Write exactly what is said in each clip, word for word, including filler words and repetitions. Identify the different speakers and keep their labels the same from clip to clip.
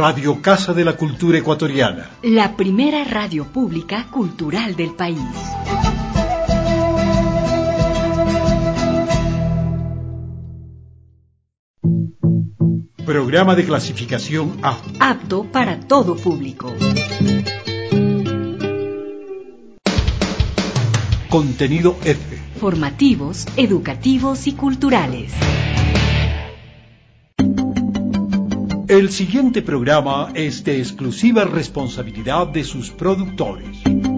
Speaker 1: Radio Casa de la Cultura Ecuatoriana.
Speaker 2: La primera radio pública cultural del país.
Speaker 1: Programa de clasificación A.
Speaker 2: Apto para todo público.
Speaker 1: Contenido F.
Speaker 2: Formativos, educativos y culturales.
Speaker 1: El siguiente programa es de exclusiva responsabilidad de sus productores.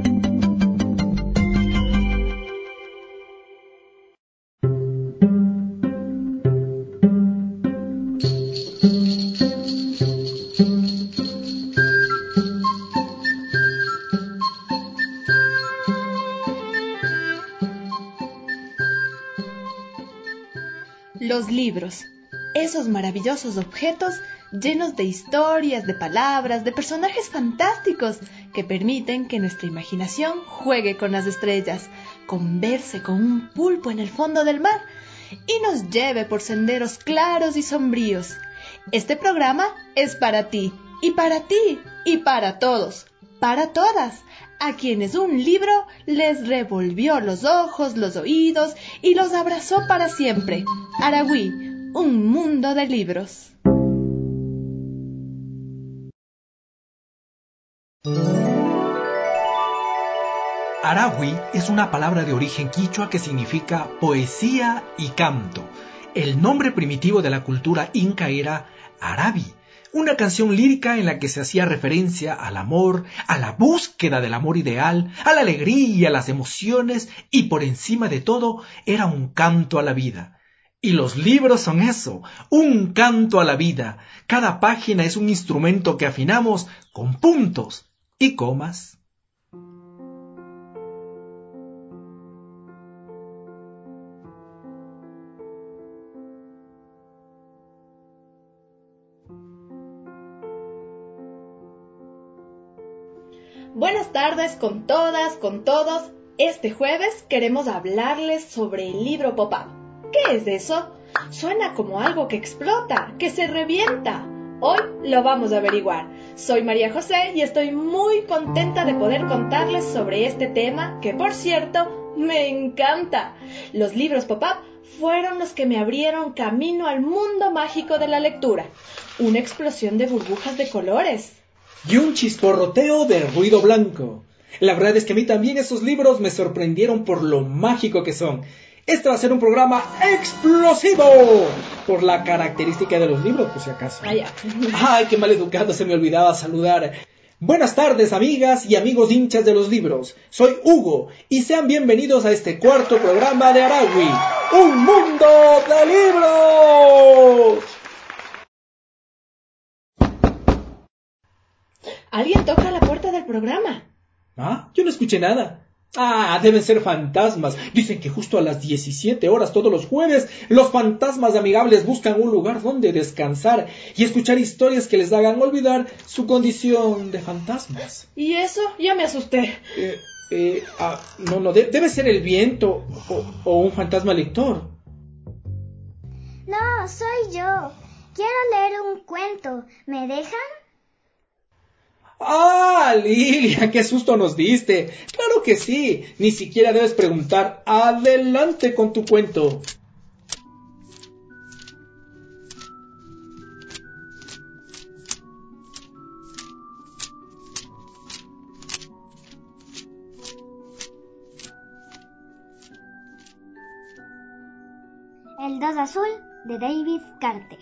Speaker 3: Los libros, esos maravillosos objetos llenos de historias, de palabras, de personajes fantásticos que permiten que nuestra imaginación juegue con las estrellas, converse con un pulpo en el fondo del mar y nos lleve por senderos claros y sombríos. Este programa es para ti, y para ti, y para todos, para todas, a quienes un libro les revolvió los ojos, los oídos y los abrazó para siempre. Aragüí, un mundo de libros.
Speaker 4: Aragüí es una palabra de origen quichua que significa poesía y canto. El nombre primitivo de la cultura inca era Arabi, una canción lírica en la que se hacía referencia al amor, a la búsqueda del amor ideal, a la alegría, a las emociones y por encima de todo era un canto a la vida. Y los libros son eso, un canto a la vida. Cada página es un instrumento que afinamos con puntos y comas.
Speaker 3: Buenas tardes con todas, con todos. Este jueves queremos hablarles sobre el libro pop-up. ¿Qué es eso? Suena como algo que explota, que se revienta. Hoy lo vamos a averiguar. Soy María José y estoy muy contenta de poder contarles sobre este tema que, por cierto, me encanta. Los libros pop-up fueron los que me abrieron camino al mundo mágico de la lectura. Una explosión de burbujas de colores.
Speaker 4: Y un chisporroteo de ruido blanco. La verdad es que a mí también esos libros me sorprendieron por lo mágico que son. Este va a ser un programa explosivo por la característica de los libros, por si acaso.
Speaker 3: Ah, ya.
Speaker 4: Ay, qué mal educado, se me olvidaba saludar. Buenas tardes, amigas y amigos hinchas de los libros. Soy Hugo y sean bienvenidos a este cuarto programa de Aragüí, un mundo de libros.
Speaker 3: Alguien toca a la puerta del programa.
Speaker 4: ¿Ah? Yo no escuché nada. Ah, deben ser fantasmas. Dicen que justo a las diecisiete horas todos los jueves los fantasmas amigables buscan un lugar donde descansar y escuchar historias que les hagan olvidar su condición de fantasmas.
Speaker 3: ¿Y eso? Ya me asusté.
Speaker 4: Eh, eh, ah, no, no, de- debe ser el viento o, o un fantasma lector.
Speaker 5: No, soy yo. Quiero leer un cuento. ¿Me dejan?
Speaker 4: ¡Ah, Lilia! ¡Qué susto nos diste! ¡Claro que sí! Ni siquiera debes preguntar. ¡Adelante con tu cuento!
Speaker 5: El dos azul de David Carter.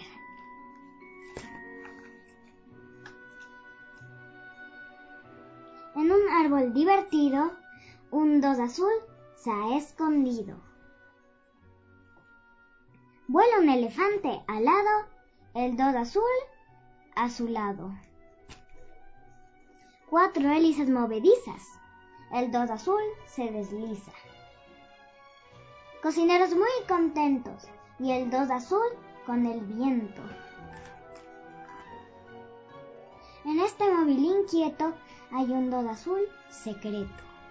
Speaker 5: En un árbol divertido, un dos azul se ha escondido. Vuela un elefante alado, el dos azul a su lado. Cuatro hélices movedizas, el dos azul se desliza. Cocineros muy contentos y el dos azul con el viento. En este móvil inquieto hay un dos azul secreto.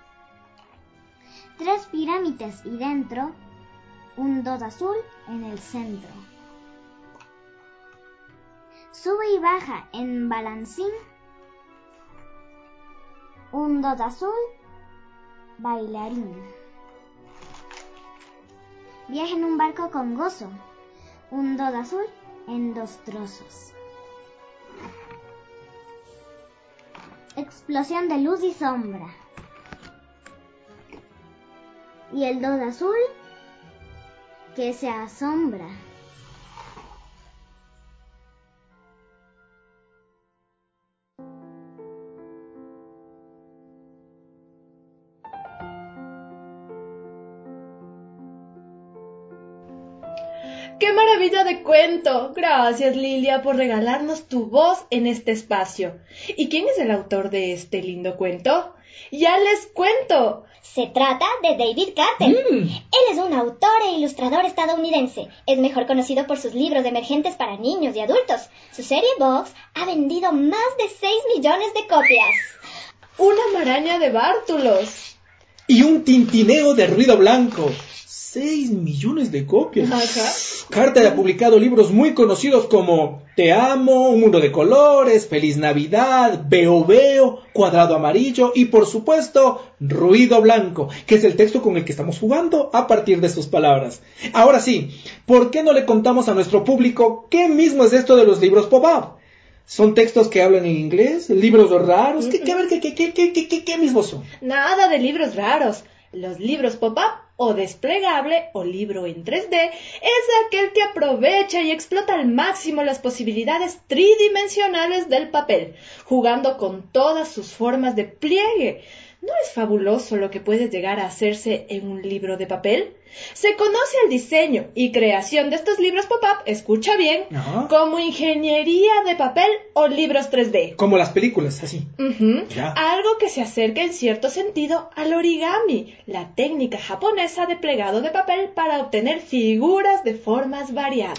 Speaker 5: Tres pirámides y dentro un dos azul en el centro. Sube y baja en balancín. Un dot azul, bailarín. Viaja en un barco con gozo. Un dot azul en dos trozos. Explosión de luz y sombra. Y el dot azul que se asombra.
Speaker 3: ¡Qué maravilla de cuento! Gracias, Lilia, por regalarnos tu voz en este espacio. ¿Y quién es el autor de este lindo cuento? ¡Ya les cuento!
Speaker 6: Se trata de David Carter. Mm. Él es un autor e ilustrador estadounidense. Es mejor conocido por sus libros emergentes para niños y adultos. Su serie Box ha vendido más de seis millones de copias.
Speaker 3: ¡Una maraña de bártulos!
Speaker 4: Y un tintineo de ruido blanco. Seis millones de copias.
Speaker 3: Ajá.
Speaker 4: Carter ha publicado libros muy conocidos como Te amo, Un mundo de colores, Feliz Navidad, Veo Veo, Cuadrado amarillo y por supuesto Ruido blanco, que es el texto con el que estamos jugando a partir de sus palabras. Ahora sí, ¿por qué no le contamos a nuestro público qué mismo es esto de los libros pop-up? ¿Son textos que hablan en inglés? ¿Libros raros? ¿Qué, qué, qué, qué, qué, qué, qué, qué mismos son?
Speaker 3: Nada de libros raros. Los libros pop-up o desplegable o libro en tres D es aquel que aprovecha y explota al máximo las posibilidades tridimensionales del papel, jugando con todas sus formas de pliegue. ¿No es fabuloso lo que puede llegar a hacerse en un libro de papel? Se conoce el diseño y creación de estos libros pop-up, escucha bien,
Speaker 4: Ajá.
Speaker 3: como ingeniería de papel o libros tres D.
Speaker 4: Como las películas, así.
Speaker 3: Uh-huh. Algo que se acerca en cierto sentido al origami, la técnica japonesa de plegado de papel para obtener figuras de formas variadas.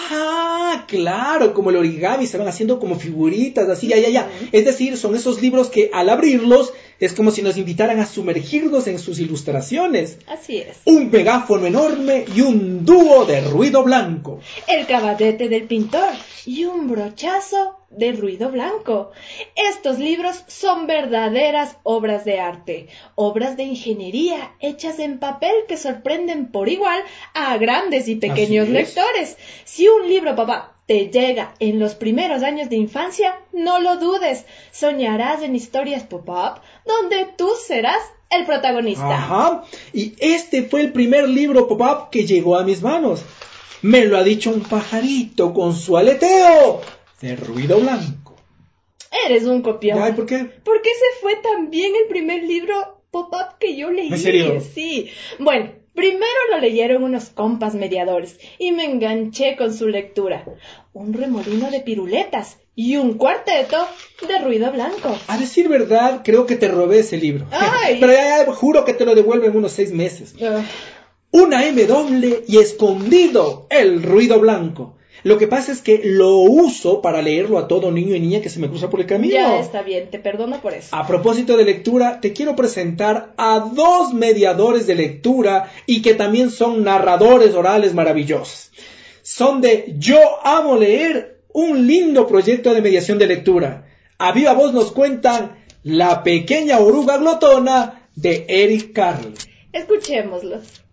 Speaker 4: Ah, claro, como el origami, se van haciendo como figuritas, así, ya, ya, ya. Uh-huh. Es decir, son esos libros que al abrirlos es como si nos invitaran a sumergirnos en sus ilustraciones.
Speaker 3: Así es.
Speaker 4: Un megáfono enorme y un dúo de ruido blanco.
Speaker 3: El caballete del pintor y un brochazo de ruido blanco. Estos libros son verdaderas obras de arte, obras de ingeniería hechas en papel que sorprenden por igual a grandes y pequeños lectores. Si un libro, papá, te llega en los primeros años de infancia, no lo dudes, soñarás en historias pop-up donde tú serás el protagonista.
Speaker 4: Ajá, y este fue el primer libro pop-up que llegó a mis manos. Me lo ha dicho un pajarito con su aleteo de ruido blanco.
Speaker 3: Eres un copión.
Speaker 4: Ay, ¿por qué?
Speaker 3: Porque ese fue también el primer libro pop-up que yo leí.
Speaker 4: ¿En serio?
Speaker 3: Sí. Bueno, primero lo leyeron unos compas mediadores y me enganché con su lectura. Un remolino de piruletas y un cuarteto de ruido blanco.
Speaker 4: A decir verdad, creo que te robé ese libro.
Speaker 3: Ay.
Speaker 4: Pero ya, ya, juro que te lo devuelvo en unos seis meses. Uh. Una M doble y escondido el ruido blanco. Lo que pasa es que lo uso para leerlo a todo niño y niña que se me cruza por el camino.
Speaker 3: Ya está bien, te perdono por eso.
Speaker 4: A propósito de lectura, te quiero presentar a dos mediadores de lectura y que también son narradores orales maravillosos. Son de Yo Amo Leer, un lindo proyecto de mediación de lectura. A viva voz nos cuentan La pequeña oruga glotona de Eric Carle.
Speaker 3: Escuchémoslos.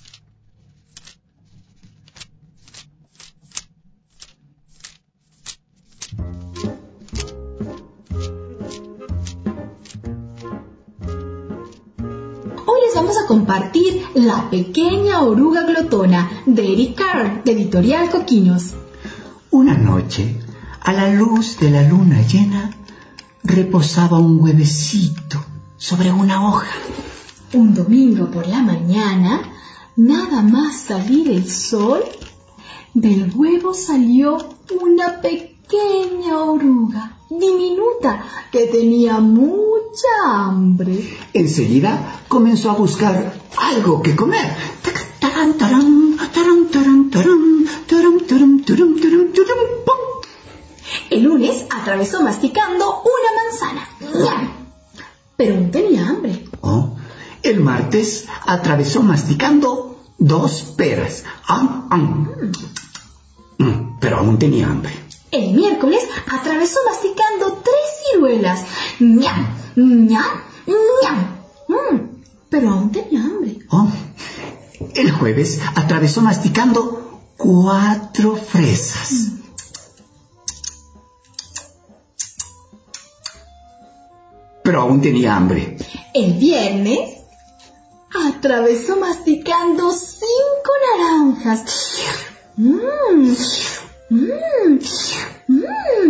Speaker 7: Hoy les vamos a compartir La pequeña oruga glotona de Eric Carle, de Editorial Coquinos.
Speaker 8: Una noche, a la luz de la luna llena, reposaba un huevecito sobre una hoja.
Speaker 7: Un domingo por la mañana, nada más salir el sol, del huevo salió una pequeña oruga diminuta que tenía mucha hambre.
Speaker 8: Enseguida comenzó a buscar algo que comer. Taran, taran, taran, taran, taran, taran, taran, taran, taran, taran, pum.
Speaker 7: El lunes atravesó masticando una manzana, pero no tenía hambre.
Speaker 8: Oh, el martes atravesó masticando dos peras, ah, ah. pero aún tenía hambre.
Speaker 7: El miércoles atravesó masticando tres ciruelas. ¡Ñam! ¡Ñam! ¡Ñam! Mm, pero aún tenía hambre.
Speaker 8: Oh, el jueves atravesó masticando cuatro fresas. Mm. Pero aún tenía hambre.
Speaker 7: El viernes atravesó masticando cinco naranjas. Mmm, mmm, mmm,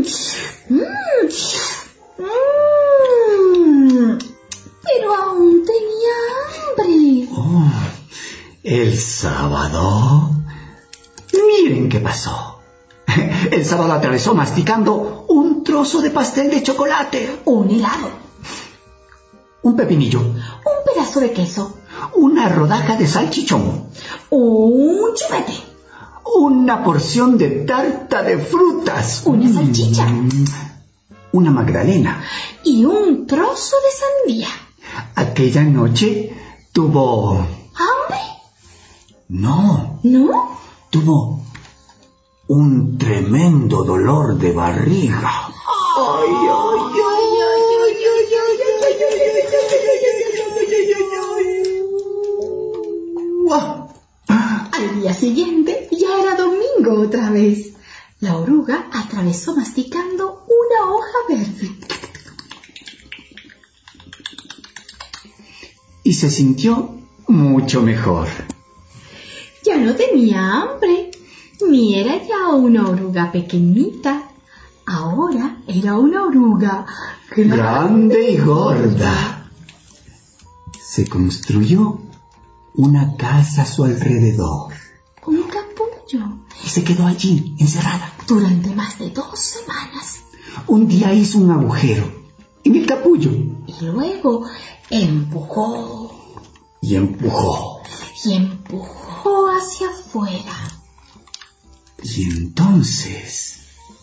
Speaker 7: mmm, pero aún tenía hambre.
Speaker 8: Oh, el sábado, miren qué pasó. El sábado atravesó masticando un trozo de pastel de chocolate,
Speaker 7: un helado,
Speaker 8: un pepinillo,
Speaker 7: un pedazo de queso,
Speaker 8: una rodaja de salchichón,
Speaker 7: un chupete,
Speaker 8: una porción de tarta de frutas,
Speaker 7: una salchicha,
Speaker 8: una magdalena
Speaker 7: y un trozo de sandía.
Speaker 8: Aquella noche tuvo...
Speaker 7: ¿hambre?
Speaker 8: No.
Speaker 7: ¿No?
Speaker 8: Tuvo un tremendo dolor de barriga. Ay, ay, ay, ay, ay, ay, ay, ay,
Speaker 7: Al día siguiente ya era domingo otra vez. La oruga atravesó masticando una hoja verde.
Speaker 8: Y se sintió mucho mejor.
Speaker 7: Ya no tenía hambre, ni era ya una oruga pequeñita. Ahora era una oruga grande,
Speaker 8: grande y gorda. Se construyó una casa a su alrededor.
Speaker 7: Un capullo.
Speaker 8: Y se quedó allí, encerrada.
Speaker 7: Durante más de dos semanas.
Speaker 8: Un día hizo un agujero en el capullo.
Speaker 7: Y luego empujó.
Speaker 8: Y empujó.
Speaker 7: Y empujó hacia afuera.
Speaker 8: Y entonces...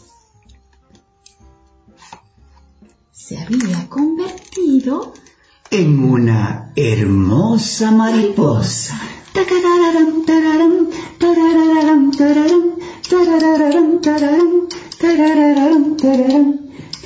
Speaker 7: se había convertido
Speaker 8: en una hermosa mariposa. Tarararam, tararam, tarararam, tararam, tarararam, tararam, tarararam, tararam.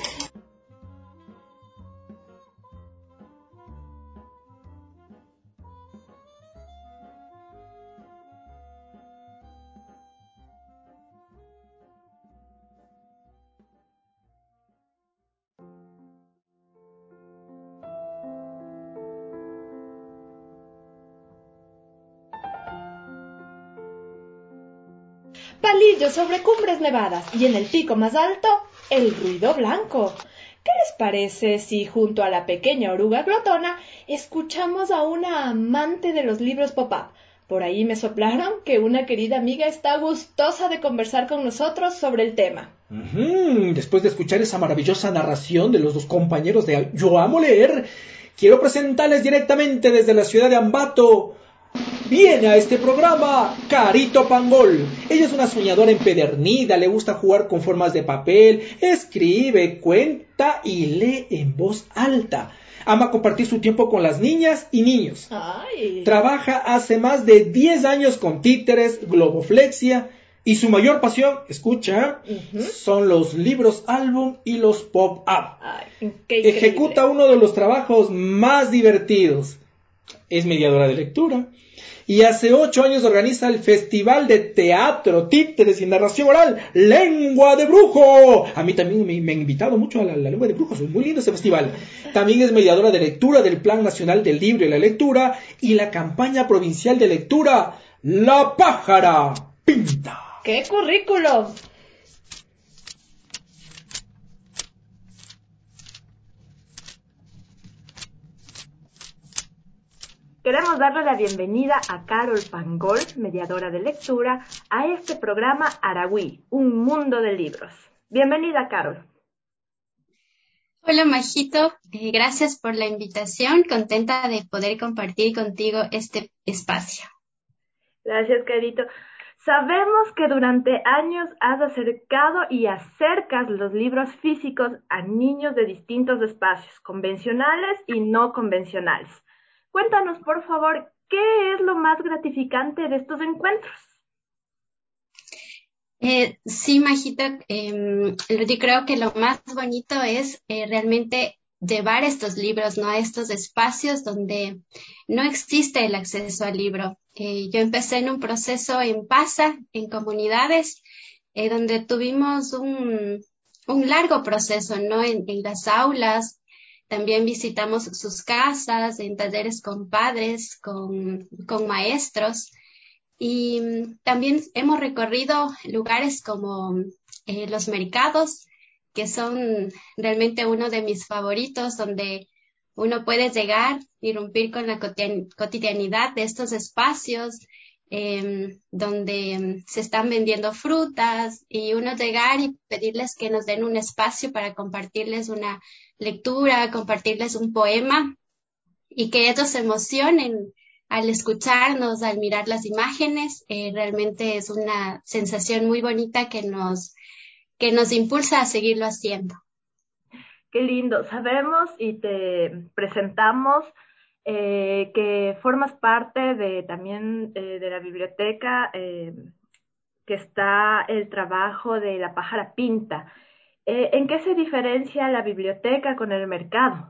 Speaker 3: Palillos sobre cumbres nevadas y en el pico más alto, el ruido blanco. ¿Qué les parece si junto a la pequeña oruga glotona escuchamos a una amante de los libros pop-up? Por ahí me soplaron que una querida amiga está gustosa de conversar con nosotros sobre el tema.
Speaker 4: Uh-huh. Después de escuchar esa maravillosa narración de los dos compañeros de Yo Amo Leer, quiero presentarles directamente desde la ciudad de Ambato. Viene a este programa Carito Pangol. Ella es una soñadora empedernida, le gusta jugar con formas de papel, escribe, cuenta y lee en voz alta. Ama compartir su tiempo con las niñas y niños.
Speaker 3: Ay.
Speaker 4: Trabaja hace más de diez años con títeres, globoflexia y su mayor pasión, escucha, uh-huh. son los libros álbum y los pop-up. Ejecuta uno de los trabajos más divertidos. Es mediadora de lectura. Y hace ocho años organiza el Festival de Teatro, Títeres y Narración Oral, Lengua de Brujo. A mí también me, me han invitado mucho a la, la Lengua de Brujo, es muy lindo ese festival. También es mediadora de lectura del Plan Nacional del Libro y la Lectura y la campaña provincial de lectura, La Pájara Pinta.
Speaker 3: ¡Qué currículum! Queremos darle la bienvenida a Carol Pangol, mediadora de lectura, a este programa Aragüí, un mundo de libros. Bienvenida, Carol.
Speaker 9: Hola, Majito. Eh, gracias por la invitación. Contenta de poder compartir contigo este espacio.
Speaker 3: Gracias, Carito. Sabemos que durante años has acercado y acercas los libros físicos a niños de distintos espacios, convencionales y no convencionales. Cuéntanos, por favor, ¿qué es lo más gratificante de estos encuentros?
Speaker 9: Eh, sí, Majito, eh, yo creo que lo más bonito es eh, realmente llevar estos libros, ¿no? A estos espacios donde no existe el acceso al libro. Eh, yo empecé en un proceso en PASA, en comunidades, eh, donde tuvimos un, un largo proceso, ¿no? En, en las aulas, también visitamos sus casas, en talleres con padres, con, con maestros. Y mm, también hemos recorrido lugares como eh, los mercados, que son realmente uno de mis favoritos, donde uno puede llegar, irrumpir con la cotidian- cotidianidad de estos espacios, em, donde em, se están vendiendo frutas y uno llegar y pedirles que nos den un espacio para compartirles una lectura, compartirles un poema y que ellos se emocionen al escucharnos, al mirar las imágenes. Eh, realmente es una sensación muy bonita que nos, que nos impulsa a seguirlo haciendo.
Speaker 10: Qué lindo. Sabemos y te presentamos eh, que formas parte de también eh, de la biblioteca, eh, que está el trabajo de la pájara pinta. Eh, ¿en qué se diferencia la biblioteca con el mercado?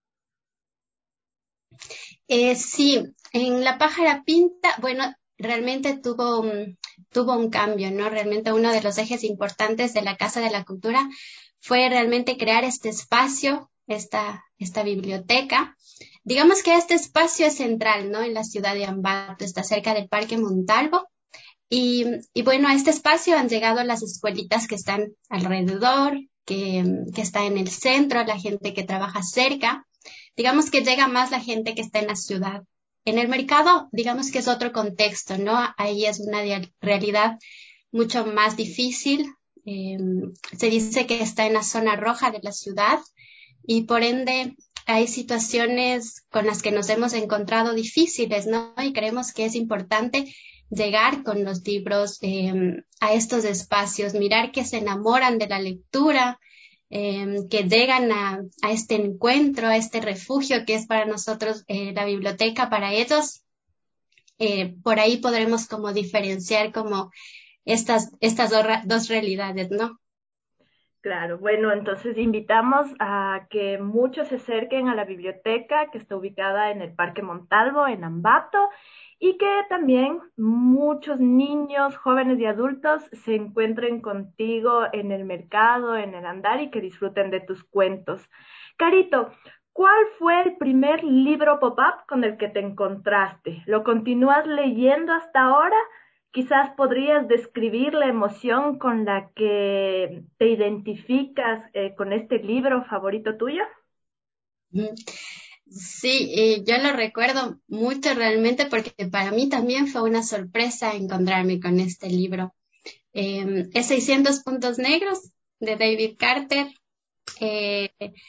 Speaker 9: Eh, sí, en La pájara pinta, bueno, realmente tuvo un, tuvo un cambio, ¿no? Realmente uno de los ejes importantes de la Casa de la Cultura fue realmente crear este espacio, esta, esta biblioteca. Digamos que este espacio es central, ¿no? En la ciudad de Ambato, está cerca del Parque Montalvo. Y, y bueno, a este espacio han llegado las escuelitas que están alrededor, que, que está en el centro, la gente que trabaja cerca. Digamos que llega más la gente que está en la ciudad. En el mercado, digamos que es otro contexto, ¿no? Ahí es una dia- realidad mucho más difícil. Eh, Se dice que está en la zona roja de la ciudad y por ende hay situaciones con las que nos hemos encontrado difíciles, ¿no? Y creemos que es importante llegar con los libros eh, a estos espacios, mirar que se enamoran de la lectura, eh, que llegan a, a este encuentro, a este refugio que es para nosotros eh, la biblioteca, para ellos. Eh, por ahí podremos como diferenciar como estas, estas dos, ra- dos realidades, ¿no?
Speaker 10: Claro, bueno, entonces invitamos a que muchos se acerquen a la biblioteca que está ubicada en el Parque Montalvo, en Ambato, y que también muchos niños, jóvenes y adultos se encuentren contigo en el mercado, en el andar y que disfruten de tus cuentos. Carito, ¿cuál fue el primer libro pop-up con el que te encontraste? ¿Lo continúas leyendo hasta ahora? Quizás podrías describir la emoción con la que te identificas eh, con este libro favorito tuyo.
Speaker 9: Mm. Sí, eh, yo lo recuerdo mucho realmente porque para mí también fue una sorpresa encontrarme con este libro. Eh, es seiscientos puntos negros de David Carter. Eh,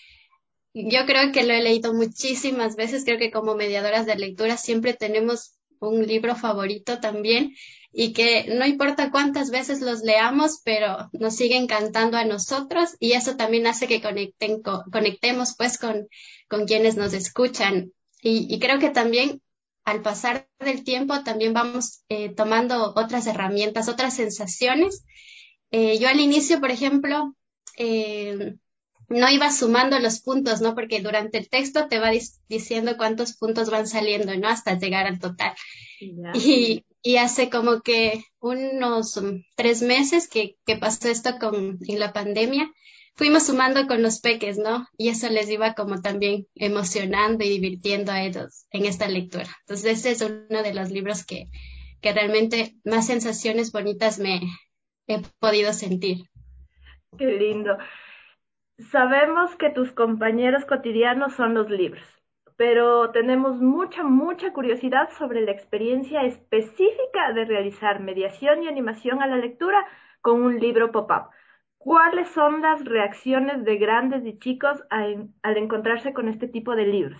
Speaker 9: yo creo que lo he leído muchísimas veces, creo que como mediadoras de lectura siempre tenemos un libro favorito también y que no importa cuántas veces los leamos, pero nos sigue encantando a nosotros y eso también hace que conecten co- conectemos pues con, con quienes nos escuchan. Y, y creo que también al pasar del tiempo también vamos eh, tomando otras herramientas, otras sensaciones. Eh, yo al inicio, por ejemplo, eh, no iba sumando los puntos, ¿no? Porque durante el texto te va dis- diciendo cuántos puntos van saliendo, ¿no? Hasta llegar al total.
Speaker 10: Ya.
Speaker 9: Y, y hace como que unos um, tres meses que, que pasó esto con, en la pandemia, fuimos sumando con los peques, ¿no? Y eso les iba como también emocionando y divirtiendo a ellos en esta lectura. Entonces ese es uno de los libros que, que realmente más sensaciones bonitas me he podido sentir.
Speaker 10: Qué lindo. Sabemos que tus compañeros cotidianos son los libros, pero tenemos mucha, mucha curiosidad sobre la experiencia específica de realizar mediación y animación a la lectura con un libro pop-up. ¿Cuáles son las reacciones de grandes y chicos al, al encontrarse con este tipo de libros?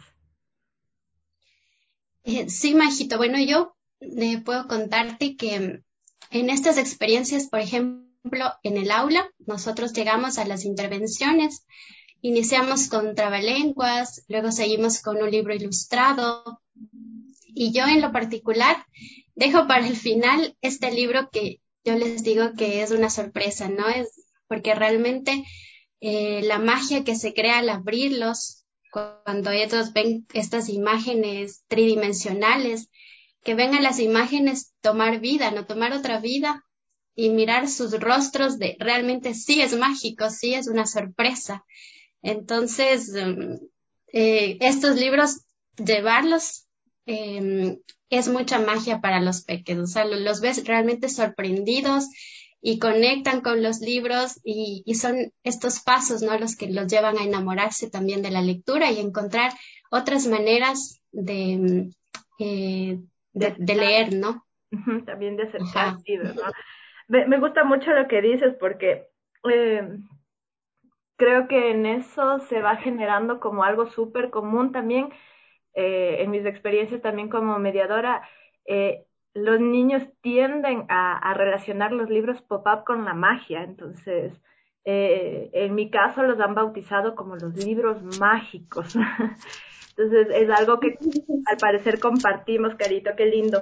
Speaker 9: Eh, sí, Majito. Bueno, yo eh, puedo contarte que mm, en estas experiencias, por ejemplo, en el aula, nosotros llegamos a las intervenciones, iniciamos con trabalenguas, luego seguimos con un libro ilustrado y yo en lo particular dejo para el final este libro que yo les digo que es una sorpresa, ¿no? Es porque realmente eh, la magia que se crea al abrirlos, cuando ellos ven estas imágenes tridimensionales, que ven a las imágenes tomar vida, no tomar otra vida, y mirar sus rostros de realmente sí es mágico, sí es una sorpresa. Entonces, um, eh, estos libros, llevarlos eh, es mucha magia para los pequeños. O sea, lo- los ves realmente sorprendidos y conectan con los libros y, y son estos pasos, ¿no? Los que los llevan a enamorarse también de la lectura y encontrar otras maneras de, eh,
Speaker 10: De
Speaker 9: de, de
Speaker 10: acercar,
Speaker 9: leer, ¿no?
Speaker 10: ujú, también de acercar
Speaker 9: Ajá.
Speaker 10: libros, ¿no? Me, me gusta mucho lo que dices porque eh, creo que en eso se va generando como algo súper común también, eh, en mis experiencias también como mediadora, eh, los niños tienden a, a relacionar los libros pop-up con la magia, entonces, eh, en mi caso los han bautizado como los libros mágicos. Entonces, es algo que al parecer compartimos, Carito, qué lindo.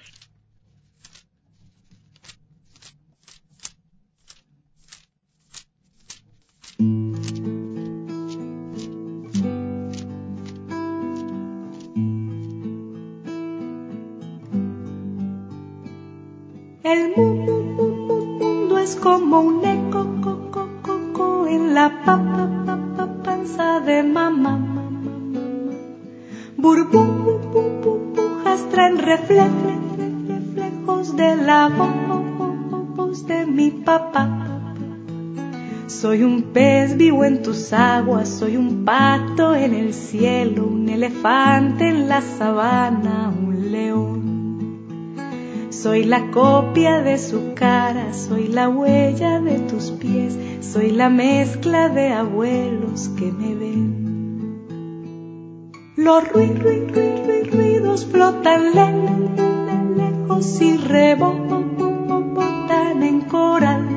Speaker 11: El mundo, mundo es como un eco, co, co, co, co, en la pa, pa, pa, pa, panza de mamá. Burbujas traen refle- reflejos de la voz de mi papá. Soy un pez vivo en tus aguas, soy un pato en el cielo, un elefante en la sabana, un león. Soy la copia de su cara, soy la huella de tus pies, soy la mezcla de abuelos que me ven. Los ru ru ru ruidos flotan le le lejos y rebotan en coral.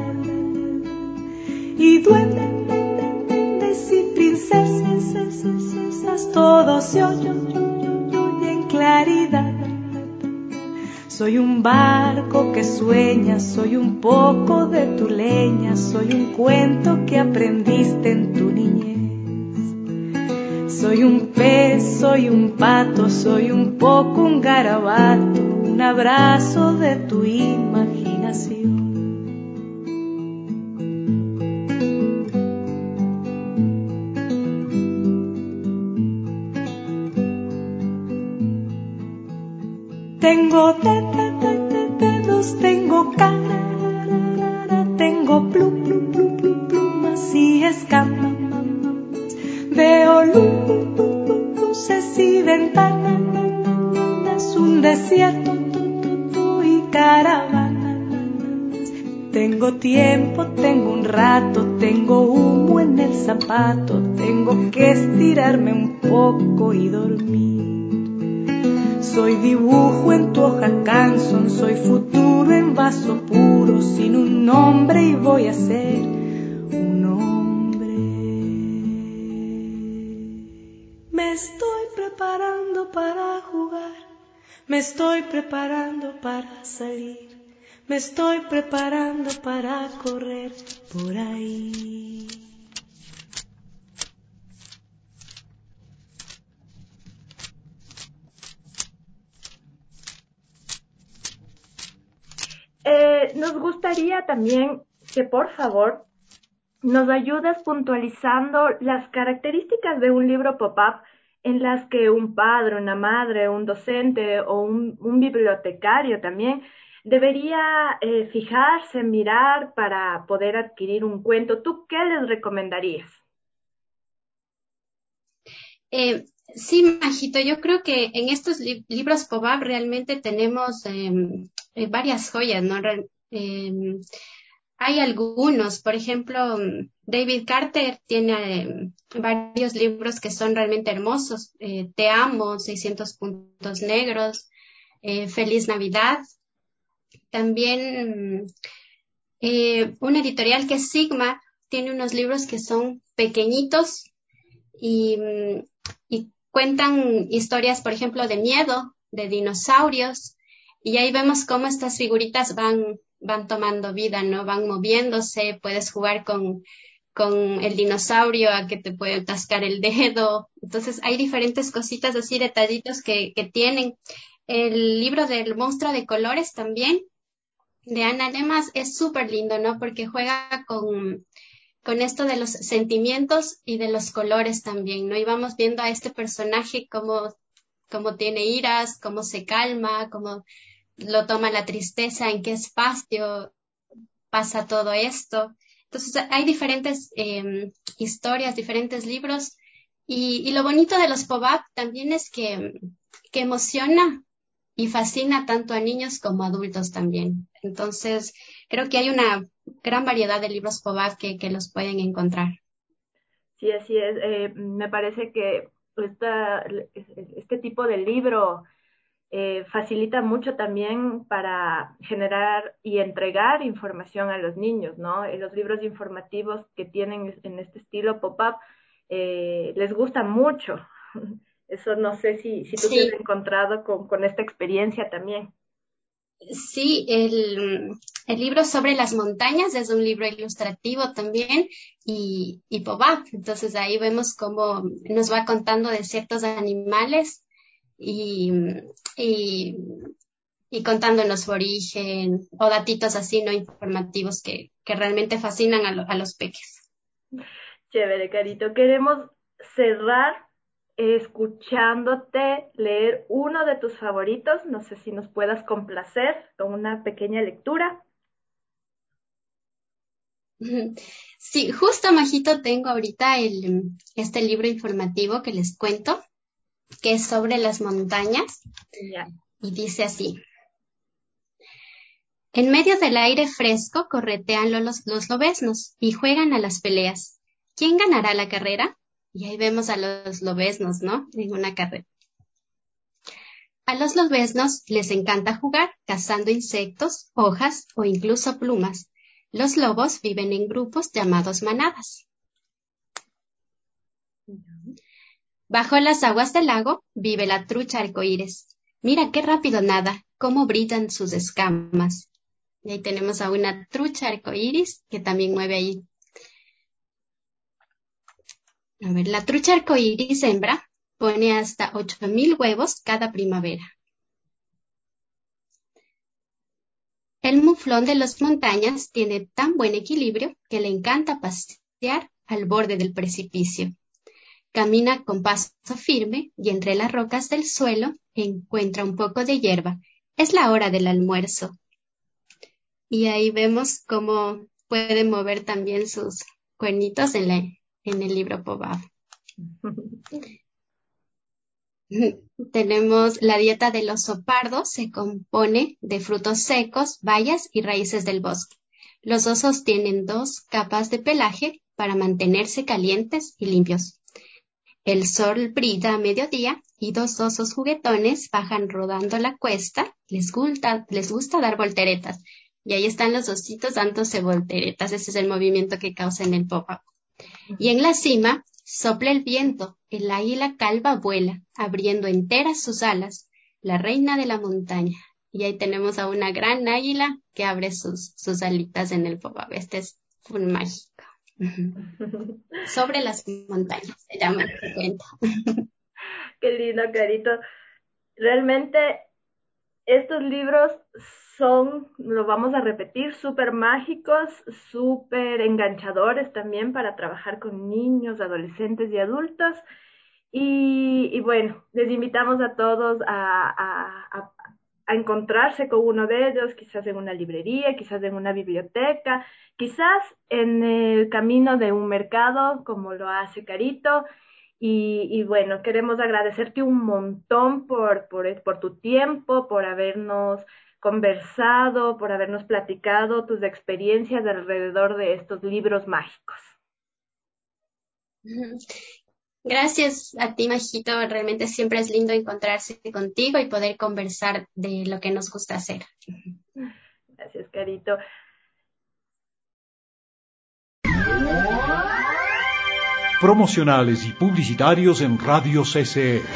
Speaker 11: Y duendes y princesas, todos se oyen en claridad. Soy un barco que sueña, soy un poco de tu leña, soy un cuento que aprendiste en tu niñez. Soy un pez, soy un pato, soy un poco un garabato, un abrazo de tu imaginación. Tengo de, de, de, de, dedos, tengo cara, tengo plum, plum, plum, plum, plumas y escamas. Veo luz, luces y ventanas, un desierto tu, tu, tu, y caravanas. Tengo tiempo, tengo un rato, tengo humo en el zapato, tengo que estirarme un poco y dormir. Soy dibujo en tu hoja canson, soy futuro en vaso puro, sin un nombre y voy a ser un hombre. Me estoy preparando para jugar, me estoy preparando para salir, me estoy preparando para correr por ahí.
Speaker 10: Eh, nos gustaría también que por favor nos ayudas puntualizando las características de un libro pop-up en las que un padre, una madre, un docente o un, un bibliotecario también debería eh, fijarse, mirar para poder adquirir un cuento. ¿Tú qué les recomendarías?
Speaker 9: Eh, sí, Majito, yo creo que en estos li- libros pop-up realmente tenemos eh, eh, varias joyas, ¿no? Re- eh, hay algunos, por ejemplo, mm, David Carter tiene eh, varios libros que son realmente hermosos. Eh, Te amo, seiscientos puntos negros, eh, Feliz Navidad. También mm, eh, una editorial que es Sigma tiene unos libros que son pequeñitos y, mm, y cuentan historias, por ejemplo, de miedo, de dinosaurios, y ahí vemos cómo estas figuritas van van tomando vida, ¿no? Van moviéndose, puedes jugar con, con el dinosaurio a que te puede atascar el dedo. Entonces hay diferentes cositas así, detallitos que, que tienen. El libro del monstruo de colores también, de Ana Lemas, es súper lindo, ¿no? Porque juega con, con esto de los sentimientos y de los colores también, ¿no? Y vamos viendo a este personaje cómo, cómo tiene iras, cómo se calma, cómo lo toma la tristeza, en qué espacio pasa todo esto. Entonces hay diferentes eh, historias, diferentes libros, y, y lo bonito de los pop-up también es que, que emociona y fascina tanto a niños como a adultos también. Entonces creo que hay una gran variedad de libros pop-up que, que los pueden encontrar.
Speaker 10: Sí, así es. Eh, me parece que esta, este tipo de libro eh, facilita mucho también para generar y entregar información a los niños, ¿no? Eh, los libros informativos que tienen en este estilo pop-up eh, les gusta mucho. Eso no sé si, si tú
Speaker 9: Sí.
Speaker 10: te has encontrado con, con esta experiencia también.
Speaker 9: Sí, el, el libro sobre las montañas es un libro ilustrativo también y, y pop-up. Entonces ahí vemos cómo nos va contando de ciertos animales y, y, y contándonos su origen o datitos así no informativos que, que realmente fascinan a, lo, a los peques.
Speaker 10: Chévere, Carito. Queremos cerrar escuchándote leer uno de tus favoritos. No sé si nos puedas complacer con una pequeña lectura.
Speaker 9: Sí, justo, Majito, tengo ahorita el, este libro informativo que les cuento, que es sobre las montañas.
Speaker 10: Ya.
Speaker 9: Y dice así: en medio del aire fresco corretean los, los lobeznos y juegan a las peleas. ¿Quién ganará la carrera? Y ahí vemos a los lobeznos, ¿no? En una carrera. A los lobeznos les encanta jugar cazando insectos, hojas o incluso plumas. Los lobos viven en grupos llamados manadas. Bajo las aguas del lago vive la trucha arcoíris. Mira qué rápido nada, cómo brillan sus escamas. Y ahí tenemos a una trucha arcoíris que también mueve ahí. A ver, la trucha arcoíris hembra pone hasta ocho mil huevos cada primavera. El muflón de las montañas tiene tan buen equilibrio que le encanta pasear al borde del precipicio. Camina con paso firme y entre las rocas del suelo encuentra un poco de hierba. Es la hora del almuerzo. Y ahí vemos cómo puede mover también sus cuernitos en, la, en el libro pop-up. Tenemos la dieta del oso pardo, se compone de frutos secos, bayas y raíces del bosque. Los osos tienen dos capas de pelaje para mantenerse calientes y limpios. El sol brilla a mediodía y dos osos juguetones bajan rodando la cuesta. Les gusta, les gusta dar volteretas. Y ahí están los ositos dándose volteretas. Ese es el movimiento que causa en el pop-up. Y en la cima sopla el viento. El águila calva vuela, abriendo enteras sus alas. La reina de la montaña. Y ahí tenemos a una gran águila que abre sus, sus alitas en el pop-up. Este es un mágico. Sobre las montañas, se llama el cuento.
Speaker 10: Qué lindo, Carito. Realmente estos libros son, lo vamos a repetir, súper mágicos, súper enganchadores también para trabajar con niños, adolescentes y adultos. Y, y bueno, les invitamos a todos a, a, a, a encontrarse con uno de ellos, quizás en una librería, quizás en una biblioteca, quizás en el camino de un mercado, como lo hace Carito. Y, y bueno, queremos agradecerte un montón por, por, por tu tiempo, por habernos conversado, por habernos platicado tus experiencias alrededor de estos libros mágicos.
Speaker 9: Gracias a ti, Majito. Realmente siempre es lindo encontrarse contigo y poder conversar de lo que nos gusta hacer.
Speaker 10: Gracias, Carito.
Speaker 1: Promocionales y publicitarios en Radio C C E.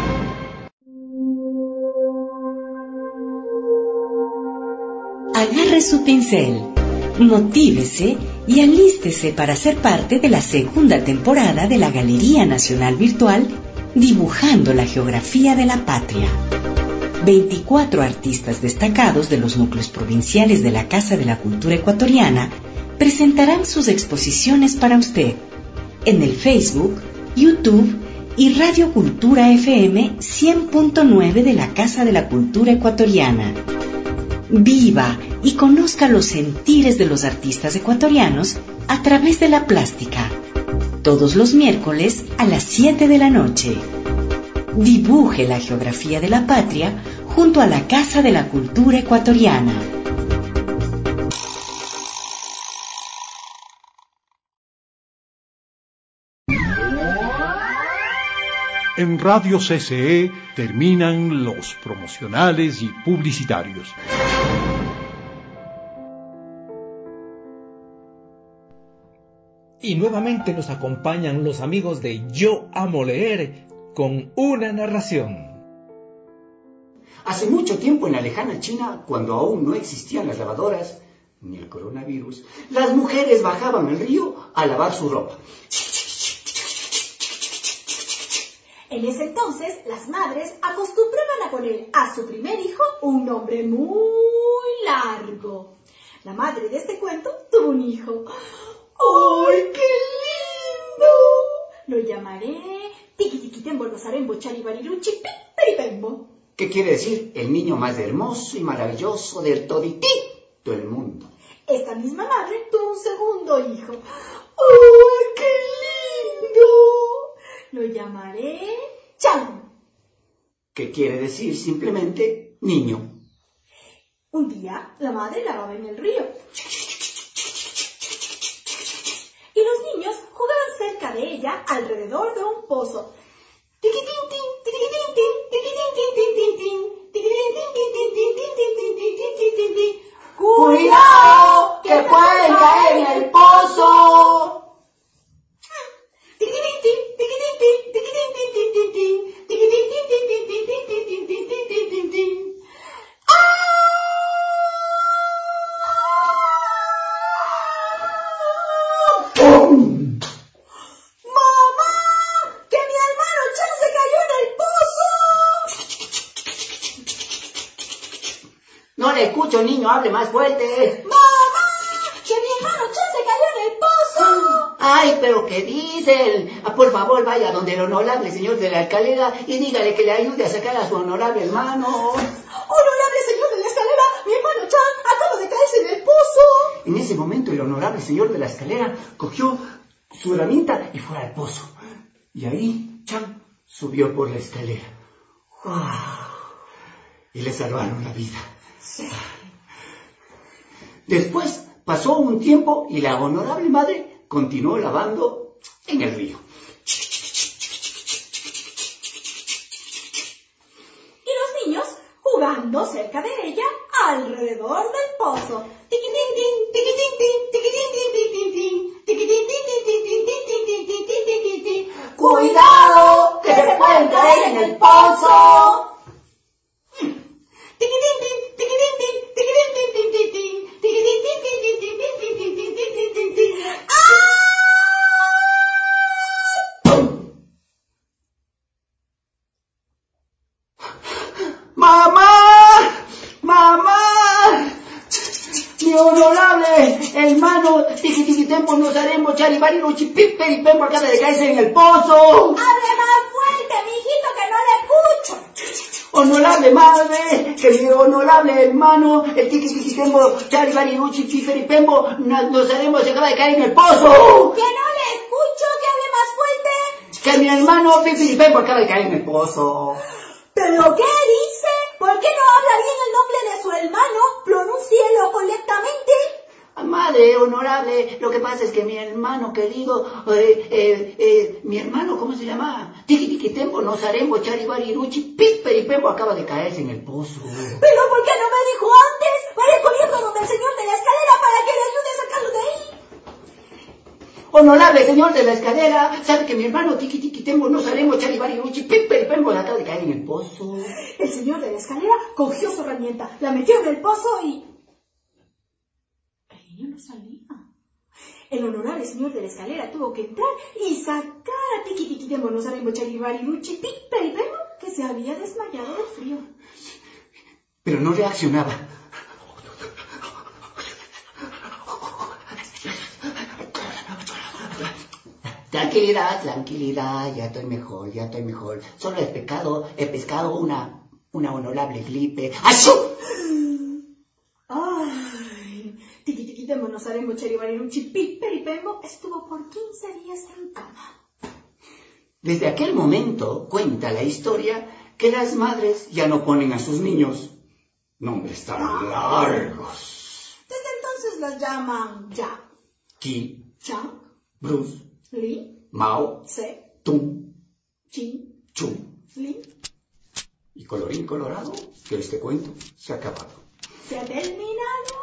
Speaker 2: Agarra agarre su pincel, motívese y alístese para ser parte de la segunda temporada de la Galería Nacional Virtual Dibujando la Geografía de la Patria. veinticuatro artistas destacados de los núcleos provinciales de la Casa de la Cultura Ecuatoriana presentarán sus exposiciones para usted en el Facebook, YouTube y Radio Cultura F M cien punto nueve de la Casa de la Cultura Ecuatoriana. Viva y conozca los sentires de los artistas ecuatorianos a través de la plástica. Todos los miércoles a las siete de la noche. Dibuje la geografía de la patria junto a la Casa de la Cultura Ecuatoriana.
Speaker 1: En Radio C C E terminan los promocionales y publicitarios.
Speaker 4: Y nuevamente nos acompañan los amigos de Yo Amo Leer con una narración.
Speaker 8: Hace mucho tiempo en la lejana China, cuando aún no existían las lavadoras ni el coronavirus, las mujeres bajaban al río a lavar su ropa.
Speaker 12: En ese entonces, las madres acostumbraban a poner a su primer hijo un nombre muy largo. La madre de este cuento tuvo un hijo. ¡Ay, qué lindo! Lo llamaré Tiquitiquitembo, Lozarembo, Charibariruchi, Peripembo.
Speaker 8: ¿Qué quiere decir? El niño más hermoso y maravilloso del toditito el mundo.
Speaker 12: Esta misma madre tuvo un segundo hijo. ¡Ay, qué lindo! Lo llamaré Chan.
Speaker 8: ¿Qué quiere decir? Simplemente niño.
Speaker 12: Un día, la madre lavaba en el río. Y los niños jugaban cerca de ella alrededor de un pozo.
Speaker 7: ¡Cuidado! ¡Que pueden caer en el pozo!
Speaker 8: No le escucho, niño, hable más fuerte.
Speaker 12: ¡Mamá! ¡Que mi hermano Chan se cayó en el pozo!
Speaker 8: Ay, pero ¿qué dicen? Ah, por favor, vaya donde el honorable señor de la escalera y dígale que le ayude a sacar a su honorable hermano.
Speaker 12: ¡Honorable señor de la escalera! ¡Mi hermano Chan acaba de caerse en el pozo!
Speaker 8: En ese momento el honorable señor de la escalera cogió su herramienta y fue al pozo. Y ahí Chan subió por la escalera. ¡Wow! Y le salvaron la vida. Después pasó un tiempo y la honorable madre continuó lavando en el río.
Speaker 12: Y los niños jugando cerca de ella alrededor del pozo.
Speaker 7: ¡Cuidado! ¡Que se pueden caer en el pozo!
Speaker 8: ¡Mamá! ¡Mamá! Mi honorable hermano Tiquitiquitempo, Lozarembo, Charibariruchi, Peripembo acaba de caerse en el pozo.
Speaker 12: ¡Hable más fuerte, mijito, que no le escucho!
Speaker 8: Honorable madre, que mi honorable hermano, el Tiquitiquitempo, Charibariruchi, Peripembo, Lozarembo se acaba de caer en el pozo.
Speaker 12: ¡Que no le escucho, que hable más fuerte!
Speaker 8: Que mi hermano Peripembo acaba de caer en el pozo.
Speaker 12: ¿Pero qué dice? ¿Por qué no habla bien el nombre de su hermano? Pronúncielo correctamente.
Speaker 8: Madre honorable, lo que pasa es que mi hermano querido, eh, eh, eh, mi hermano, ¿cómo se llama? Tiquitiquitempo, Lozarembo, Charibariruchi, Peripembo acaba de caerse en el pozo.
Speaker 12: ¿Pero por qué no me dijo antes? Vaya corriendo donde el señor de la escalera para que le ayude a sacarlo de ahí.
Speaker 8: Honorable señor de la escalera, sabe que mi hermano Tiquitiquitempo, Lozarembo, Charibariruchi, Peripembo acaba de caer en el pozo.
Speaker 12: El señor de la escalera cogió su herramienta, la metió en el pozo y... no salía. El honorable señor de la escalera tuvo que entrar y sacar a Tiki Tiki de Monosarembo Charibariruchi Piperipemo, que se había desmayado de frío.
Speaker 8: Pero no reaccionaba. Tranquilidad, tranquilidad, ya estoy mejor, ya estoy mejor. Solo he pescado, he pescado una, una honorable gripe. ¡Achú!
Speaker 12: Ay, Tiki Tiki de Monosarembo Charibariruchi Piperipemo estuvo por quince días en cama.
Speaker 8: Desde aquel momento cuenta la historia que las madres ya no ponen a sus niños nombres tan largos.
Speaker 12: Desde entonces los llaman Jack,
Speaker 8: Ki,
Speaker 12: Chang,
Speaker 8: Bruce,
Speaker 12: Li,
Speaker 8: Mao,
Speaker 12: Se,
Speaker 8: Tung,
Speaker 12: Chin,
Speaker 8: Chu.
Speaker 12: Flin.
Speaker 8: Y colorín colorado, que este cuento se ha acabado.
Speaker 12: Se ha terminado.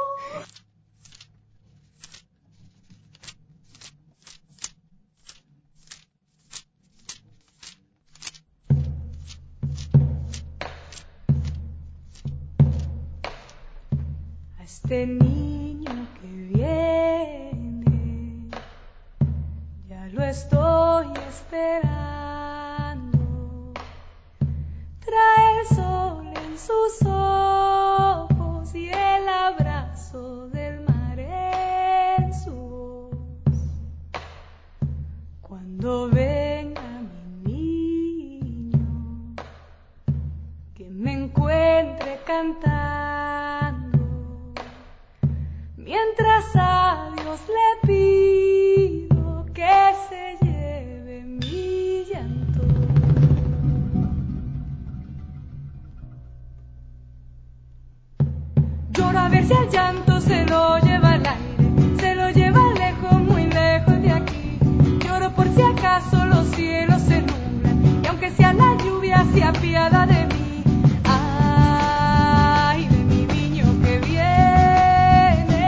Speaker 11: A este niño que viene, ya lo estoy esperando. Trae el sol en sus ojos y el abrazo del mar en su voz. Cuando venga mi niño, que me encuentre cantando, mientras a Dios le pido que se lleve mi llanto. Lloro a ver si el llanto se lo lleva al aire, se lo lleva lejos, muy lejos de aquí. Lloro por si acaso los cielos se nublan y aunque sea la lluvia se apiada de mí. Ay, de mi niño que viene.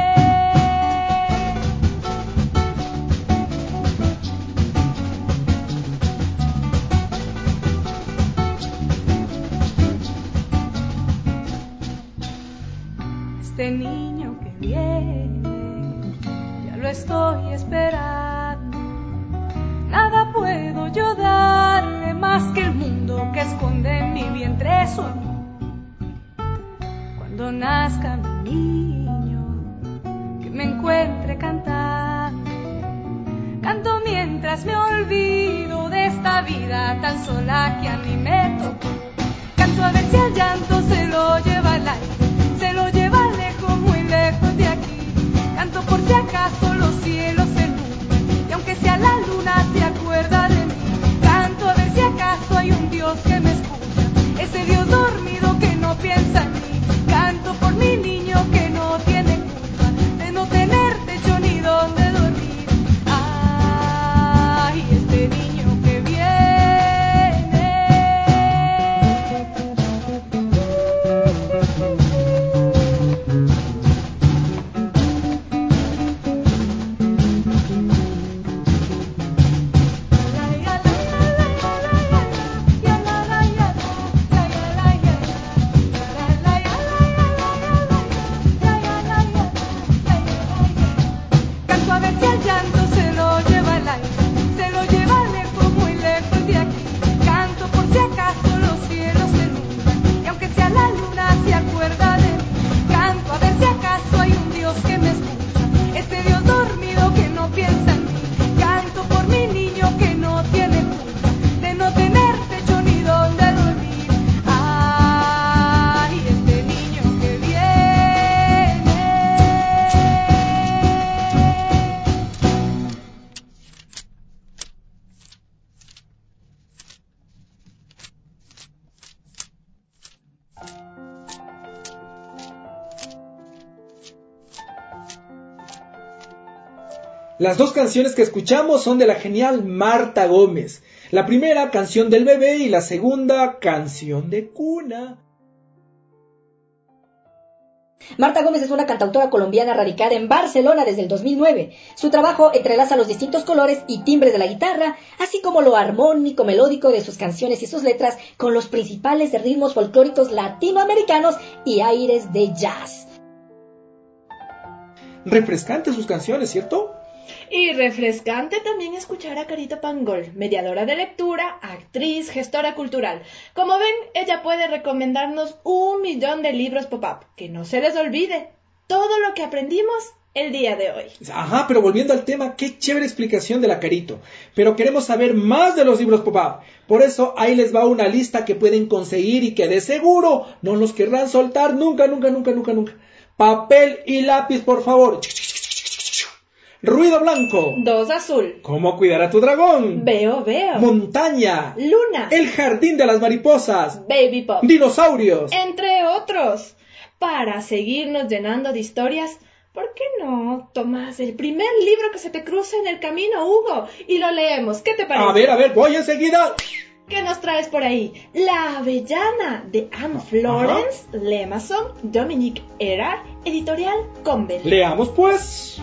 Speaker 11: Este niño que viene, ya lo estoy esperando. Nada puedo yo darle más que el mundo que esconde en mi vientre su amor. Cuando nazca mi niño, que me encuentre cantando, canto mientras me olvido de esta vida tan sola que a mí me tocó. Canto a ver si el llanto se lo lleva al aire, se lo lleva lejos, muy lejos de aquí. Canto por si acaso los cielos se nublan y aunque sea la luna se acuerda de mí. Canto a ver si acaso hay un Dios que me escucha, ese Dios dormido que no piensa en mí. Canto por mi niño que no tiene culpa de no tener techo ni donde dormir. Ay, este niño que viene.
Speaker 4: Las dos canciones que escuchamos son de la genial Marta Gómez. La primera, Canción del Bebé, y la segunda, Canción de Cuna.
Speaker 13: Marta Gómez es una cantautora colombiana radicada en Barcelona desde el dos mil nueve. Su trabajo entrelaza los distintos colores y timbres de la guitarra, así como lo armónico, melódico de sus canciones y sus letras, con los principales ritmos folclóricos latinoamericanos y aires de jazz.
Speaker 4: Refrescantes sus canciones, ¿cierto?
Speaker 3: Y refrescante también escuchar a Carito Pangol, mediadora de lectura, actriz, gestora cultural. Como ven, ella puede recomendarnos un millón de libros pop-up. Que no se les olvide todo lo que aprendimos el día de hoy.
Speaker 4: Ajá, pero volviendo al tema, qué chévere explicación de la Carito. Pero queremos saber más de los libros pop-up. Por eso ahí les va una lista que pueden conseguir y que de seguro no los querrán soltar nunca, nunca, nunca, nunca, nunca. Papel y lápiz, por favor. Ruido blanco.
Speaker 3: Dos azul.
Speaker 4: ¿Cómo cuidar a tu dragón?
Speaker 3: Veo, veo.
Speaker 4: Montaña.
Speaker 3: Luna.
Speaker 4: El jardín de las mariposas.
Speaker 3: Baby Pop.
Speaker 4: Dinosaurios.
Speaker 3: Entre otros. Para seguirnos llenando de historias, ¿por qué no tomas el primer libro que se te cruce en el camino, Hugo? Y lo leemos. ¿Qué te parece?
Speaker 4: A ver, a ver, voy enseguida.
Speaker 3: ¿Qué nos traes por ahí? La Avellana, de Anne Florence, Lemason, Dominique Erard, editorial Convent.
Speaker 4: Leamos pues.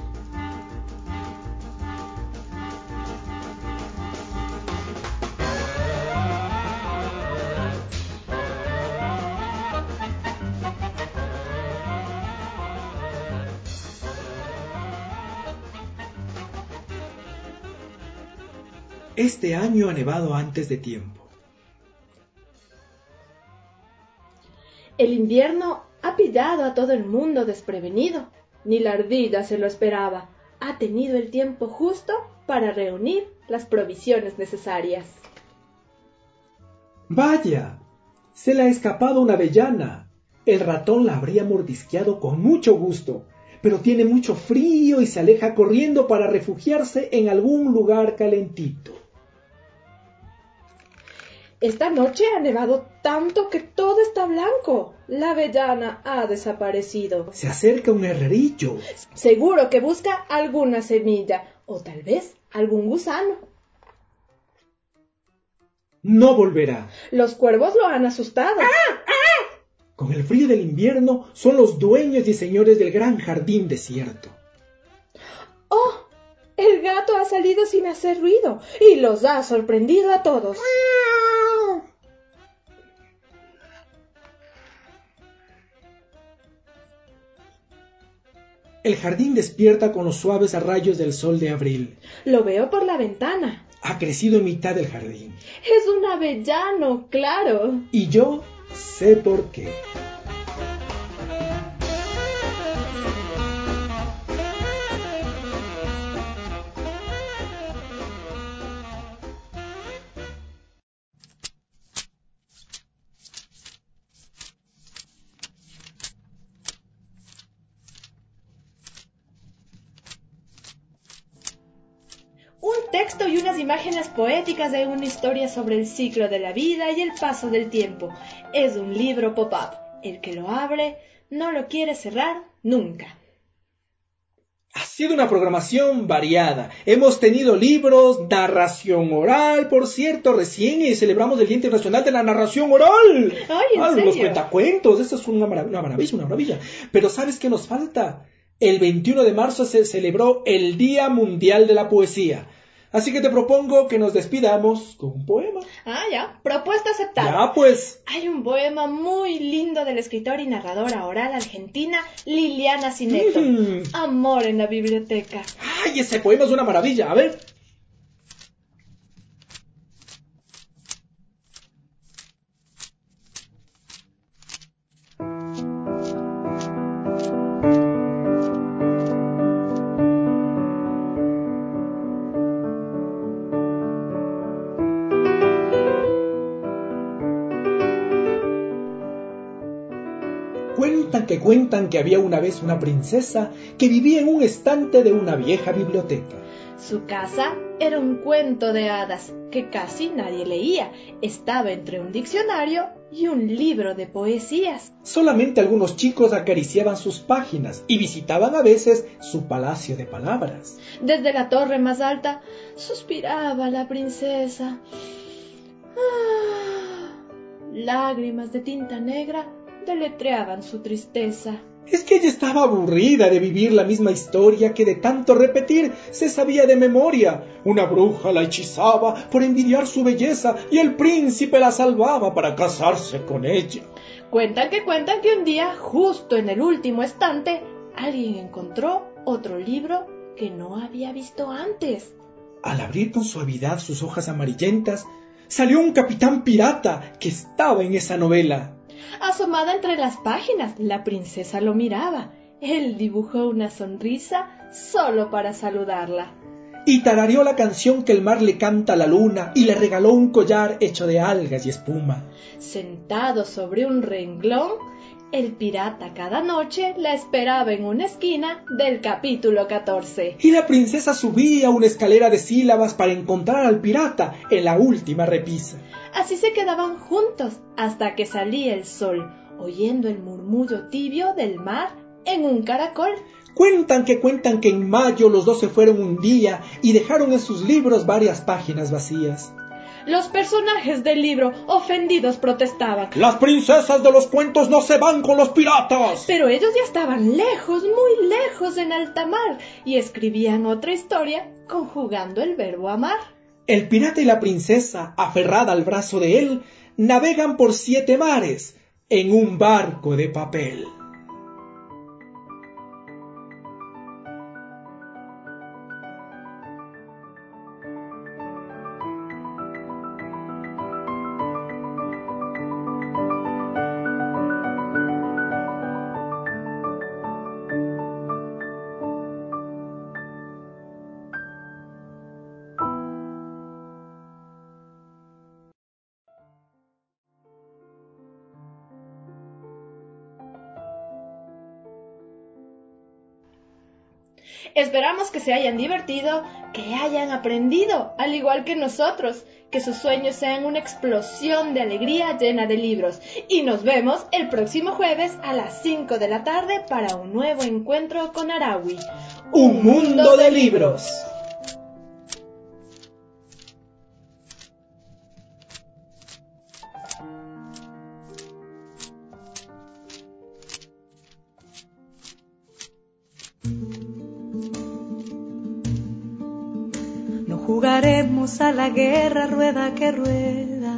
Speaker 4: Este año ha nevado antes de tiempo.
Speaker 3: El invierno ha pillado a todo el mundo desprevenido. Ni la ardilla se lo esperaba. Ha tenido el tiempo justo para reunir las provisiones necesarias.
Speaker 4: ¡Vaya! Se le ha escapado una avellana. El ratón la habría mordisqueado con mucho gusto, pero tiene mucho frío y se aleja corriendo para refugiarse en algún lugar calentito.
Speaker 3: Esta noche ha nevado tanto que todo está blanco. La avellana ha desaparecido.
Speaker 4: Se acerca un herrerillo.
Speaker 3: Seguro que busca alguna semilla o tal vez algún gusano.
Speaker 4: No volverá.
Speaker 3: Los cuervos lo han asustado.
Speaker 4: Con el frío del invierno son los dueños y señores del gran jardín desierto.
Speaker 3: ¡Oh! El gato ha salido sin hacer ruido y los ha sorprendido a todos.
Speaker 4: El jardín despierta con los suaves rayos del sol de abril.
Speaker 3: Lo veo por la ventana.
Speaker 4: Ha crecido en mitad del jardín.
Speaker 3: Es un avellano, claro.
Speaker 4: Y yo sé por qué.
Speaker 3: Un texto y unas imágenes poéticas de una historia sobre el ciclo de la vida y el paso del tiempo. Es un libro pop-up. El que lo abre no lo quiere cerrar nunca.
Speaker 4: Ha sido una programación variada. Hemos tenido libros, narración oral. Por cierto, recién celebramos el Día Internacional de la Narración Oral.
Speaker 3: Ay, ¿en
Speaker 4: ah,
Speaker 3: serio?
Speaker 4: Los cuentacuentos. Eso es una, marav- una maravilla, una maravilla. Pero ¿sabes qué nos falta? El veintiuno de marzo se celebró el Día Mundial de la Poesía. Así que te propongo que nos despidamos con un poema.
Speaker 3: Ah, ya. Propuesta aceptada.
Speaker 4: Ya, pues.
Speaker 3: Hay un poema muy lindo de la escritora y narradora oral argentina Liliana Cineto.
Speaker 4: Mm.
Speaker 3: Amor en la biblioteca.
Speaker 4: ¡Ay, ese poema es una maravilla! A ver. Cuentan que cuentan que había una vez una princesa que vivía en un estante de una vieja biblioteca.
Speaker 3: Su casa era un cuento de hadas que casi nadie leía. Estaba entre un diccionario y un libro de poesías.
Speaker 4: Solamente algunos chicos acariciaban sus páginas y visitaban a veces su palacio de palabras.
Speaker 3: Desde la torre más alta suspiraba la princesa. Ah, lágrimas de tinta negra deletreaban su tristeza.
Speaker 4: Es que ella estaba aburrida de vivir la misma historia que de tanto repetir se sabía de memoria. Una bruja la hechizaba por envidiar su belleza y el príncipe la salvaba para casarse con ella.
Speaker 3: Cuentan que cuentan que un día, justo en el último estante, alguien encontró otro libro que no había visto antes.
Speaker 4: Al abrir con suavidad sus hojas amarillentas, salió un capitán pirata que estaba en esa novela.
Speaker 3: Asomada entre las páginas, la princesa lo miraba. Él dibujó una sonrisa solo para saludarla.
Speaker 4: Y tarareó la canción que el mar le canta a la luna y le regaló un collar hecho de algas y espuma.
Speaker 3: Sentado sobre un renglón, el pirata cada noche la esperaba en una esquina del capítulo catorce.
Speaker 4: Y la princesa subía una escalera de sílabas para encontrar al pirata en la última repisa.
Speaker 3: Así se quedaban juntos hasta que salía el sol, oyendo el murmullo tibio del mar en un caracol.
Speaker 4: Cuentan que cuentan que en mayo los dos se fueron un día y dejaron en sus libros varias páginas vacías.
Speaker 3: Los personajes del libro, ofendidos, protestaban.
Speaker 4: Las princesas de los cuentos no se van con los piratas.
Speaker 3: Pero ellos ya estaban lejos, muy lejos en alta mar, y escribían otra historia conjugando el verbo amar.
Speaker 4: El pirata y la princesa, aferrada al brazo de él, navegan por siete mares en un barco de papel.
Speaker 3: Esperamos que se hayan divertido, que hayan aprendido, al igual que nosotros, que sus sueños sean una explosión de alegría llena de libros. Y nos vemos el próximo jueves a las cinco de la tarde para un nuevo encuentro con Arawi.
Speaker 4: Un mundo de libros.
Speaker 11: Jugaremos a la guerra rueda que rueda.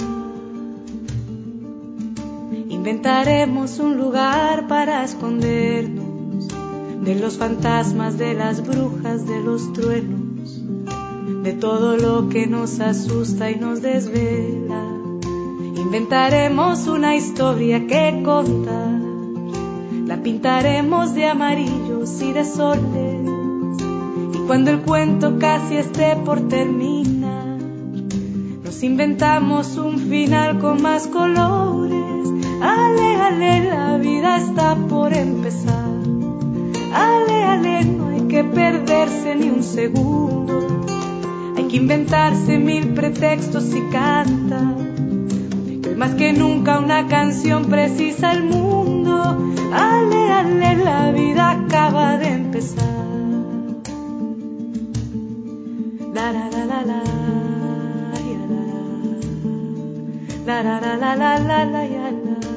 Speaker 11: Inventaremos un lugar para escondernos de los fantasmas, de las brujas, de los truenos, de todo lo que nos asusta y nos desvela. Inventaremos una historia que contar, la pintaremos de amarillos y de soles. Cuando el cuento casi esté por terminar, nos inventamos un final con más colores. Ale, ale, la vida está por empezar. Ale, ale, no hay que perderse ni un segundo. Hay que inventarse mil pretextos y cantar. Que hoy más que nunca una canción precisa el mundo. Ale, ale, la vida acaba de empezar. La la la la la, la la la la la la la la.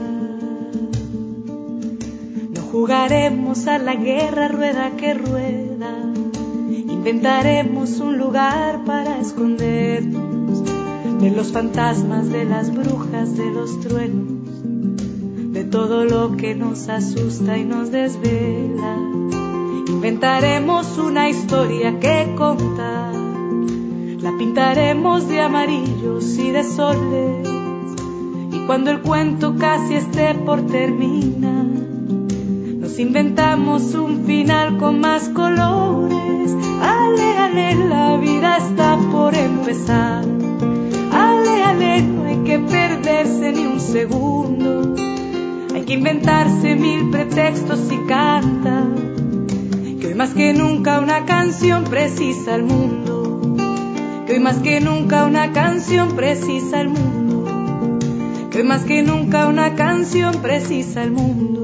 Speaker 11: No jugaremos a la guerra rueda que rueda. Inventaremos un lugar para escondernos de los fantasmas, de las brujas, de los truenos, de todo lo que nos asusta y nos desvela. Inventaremos una historia que contar. La pintaremos de amarillos y de soles. Y cuando el cuento casi esté por terminar, nos inventamos un final con más colores. Ale, ale, la vida está por empezar. Ale, ale, no hay que perderse ni un segundo. Hay que inventarse mil pretextos y cantar. Que hoy más que nunca una canción precisa al mundo. Que hoy más que nunca una canción precisa el mundo. Que hoy más que nunca una canción precisa el mundo.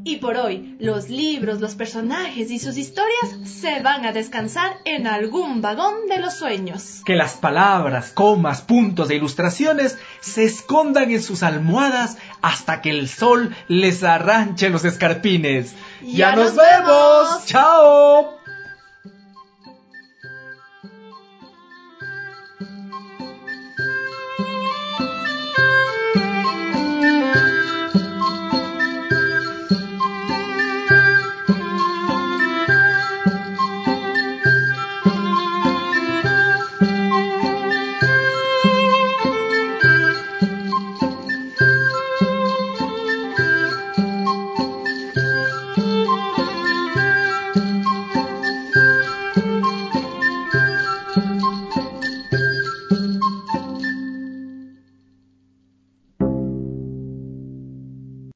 Speaker 3: Y por hoy, los libros, los personajes y sus historias se van a descansar en algún vagón de los sueños.
Speaker 4: Que las palabras, comas, puntos e ilustraciones se escondan en sus almohadas hasta que el sol les arranche los escarpines.
Speaker 3: ¡Ya,
Speaker 4: ¡Ya
Speaker 3: nos
Speaker 4: nos vemos!
Speaker 3: vemos!
Speaker 4: ¡Chao!